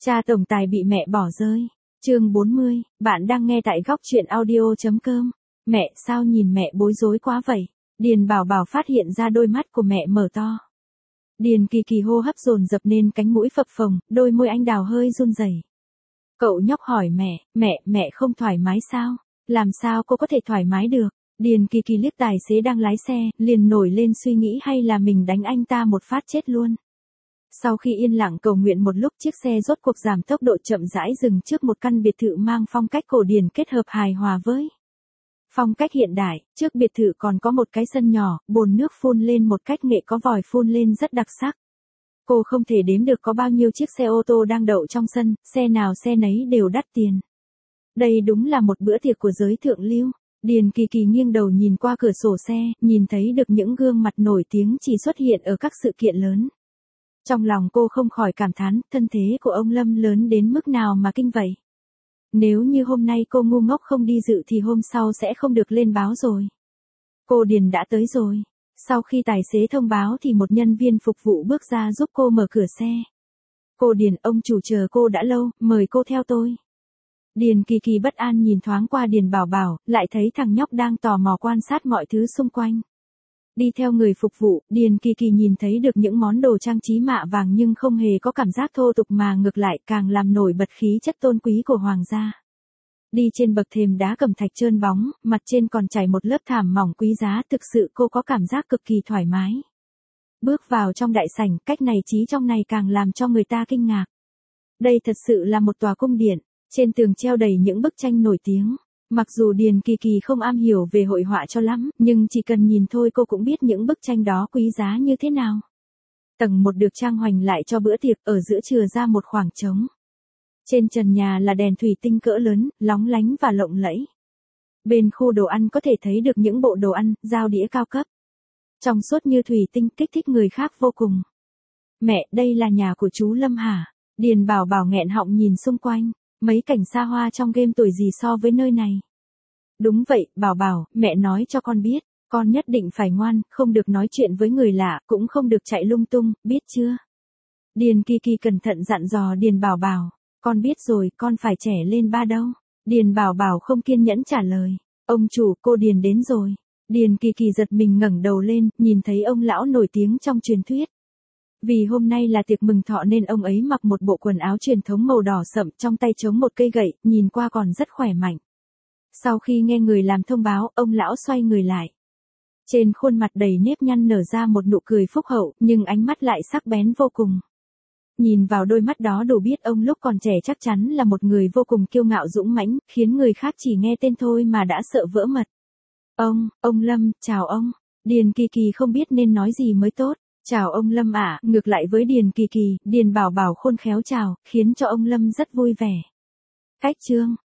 Cha tổng tài bị mẹ bỏ rơi. Chương 40, bạn đang nghe tại góc truyện audio.com. Mẹ, sao nhìn mẹ bối rối quá vậy? Điền Bảo Bảo phát hiện ra đôi mắt của mẹ mở to. Điền Kỳ Kỳ hô hấp dồn dập nên cánh mũi phập phồng, đôi môi anh đào hơi run rẩy. Cậu nhóc hỏi mẹ không thoải mái sao? Làm sao cô có thể thoải mái được? Điền Kỳ Kỳ liếc tài xế đang lái xe, liền nổi lên suy nghĩ hay là mình đánh anh ta một phát chết luôn. Sau khi yên lặng cầu nguyện một lúc, chiếc xe rốt cuộc giảm tốc độ chậm rãi dừng trước một căn biệt thự mang phong cách cổ điển kết hợp hài hòa với phong cách hiện đại. Trước biệt thự còn có một cái sân nhỏ, bồn nước phun lên một cách nghệ có vòi phun lên rất đặc sắc. Cô không thể đếm được có bao nhiêu chiếc xe ô tô đang đậu trong sân, xe nào xe nấy đều đắt tiền. Đây đúng là một bữa tiệc của giới thượng lưu. Điền Kỳ Kỳ nghiêng đầu nhìn qua cửa sổ xe, nhìn thấy được những gương mặt nổi tiếng chỉ xuất hiện ở các sự kiện lớn. Trong lòng cô không khỏi cảm thán, thân thế của ông Lâm lớn đến mức nào mà kinh vậy. Nếu như hôm nay cô ngu ngốc không đi dự thì hôm sau sẽ không được lên báo rồi. Cô Điền đã tới rồi. Sau khi tài xế thông báo thì một nhân viên phục vụ bước ra giúp cô mở cửa xe. Cô Điền, ông chủ chờ cô đã lâu, mời cô theo tôi. Điền Kỳ Kỳ bất an nhìn thoáng qua Điền Bảo Bảo, lại thấy thằng nhóc đang tò mò quan sát mọi thứ xung quanh. Đi theo người phục vụ, Điền Kỳ Kỳ nhìn thấy được những món đồ trang trí mạ vàng nhưng không hề có cảm giác thô tục mà ngược lại càng làm nổi bật khí chất tôn quý của hoàng gia. Đi trên bậc thềm đá cẩm thạch trơn bóng, mặt trên còn trải một lớp thảm mỏng quý giá, thực sự cô có cảm giác cực kỳ thoải mái. Bước vào trong đại sảnh, cách này trí trong này càng làm cho người ta kinh ngạc. Đây thật sự là một tòa cung điện, trên tường treo đầy những bức tranh nổi tiếng. Mặc dù Điền Kỳ Kỳ không am hiểu về hội họa cho lắm, nhưng chỉ cần nhìn thôi cô cũng biết những bức tranh đó quý giá như thế nào. Tầng 1 được trang hoành lại cho bữa tiệc, ở giữa chừa ra một khoảng trống. Trên trần nhà là đèn thủy tinh cỡ lớn, lóng lánh và lộng lẫy. Bên khu đồ ăn có thể thấy được những bộ đồ ăn, dao đĩa cao cấp. Trong suốt như thủy tinh, kích thích người khác vô cùng. Mẹ, đây là nhà của chú Lâm hả? Điền Bảo Bảo nghẹn họng nhìn xung quanh. Mấy cảnh xa hoa trong game tuổi gì so với nơi này. Đúng vậy, Bảo Bảo, mẹ nói cho con biết, con nhất định phải ngoan, không được nói chuyện với người lạ, cũng không được chạy lung tung, biết chưa? Điền Kỳ Kỳ cẩn thận dặn dò Điền Bảo Bảo, con biết rồi, con phải trẻ lên ba đâu. Điền Bảo Bảo không kiên nhẫn trả lời, ông chủ, cô Điền đến rồi. Điền Kỳ Kỳ giật mình ngẩng đầu lên, nhìn thấy ông lão nổi tiếng trong truyền thuyết. Vì hôm nay là tiệc mừng thọ nên ông ấy mặc một bộ quần áo truyền thống màu đỏ sậm, trong tay chống một cây gậy, nhìn qua còn rất khỏe mạnh. Sau khi nghe người làm thông báo, ông lão xoay người lại. Trên khuôn mặt đầy nếp nhăn nở ra một nụ cười phúc hậu, nhưng ánh mắt lại sắc bén vô cùng. Nhìn vào đôi mắt đó đủ biết ông lúc còn trẻ chắc chắn là một người vô cùng kiêu ngạo dũng mãnh, khiến người khác chỉ nghe tên thôi mà đã sợ vỡ mật. Ông Lâm, chào ông. Điền Kỳ Kỳ không biết nên nói gì mới tốt. Chào ông Lâm ạ, ngược lại với Điền Kỳ Kỳ, Điền Bảo Bảo khôn khéo chào, khiến cho ông Lâm rất vui vẻ. Cách chương,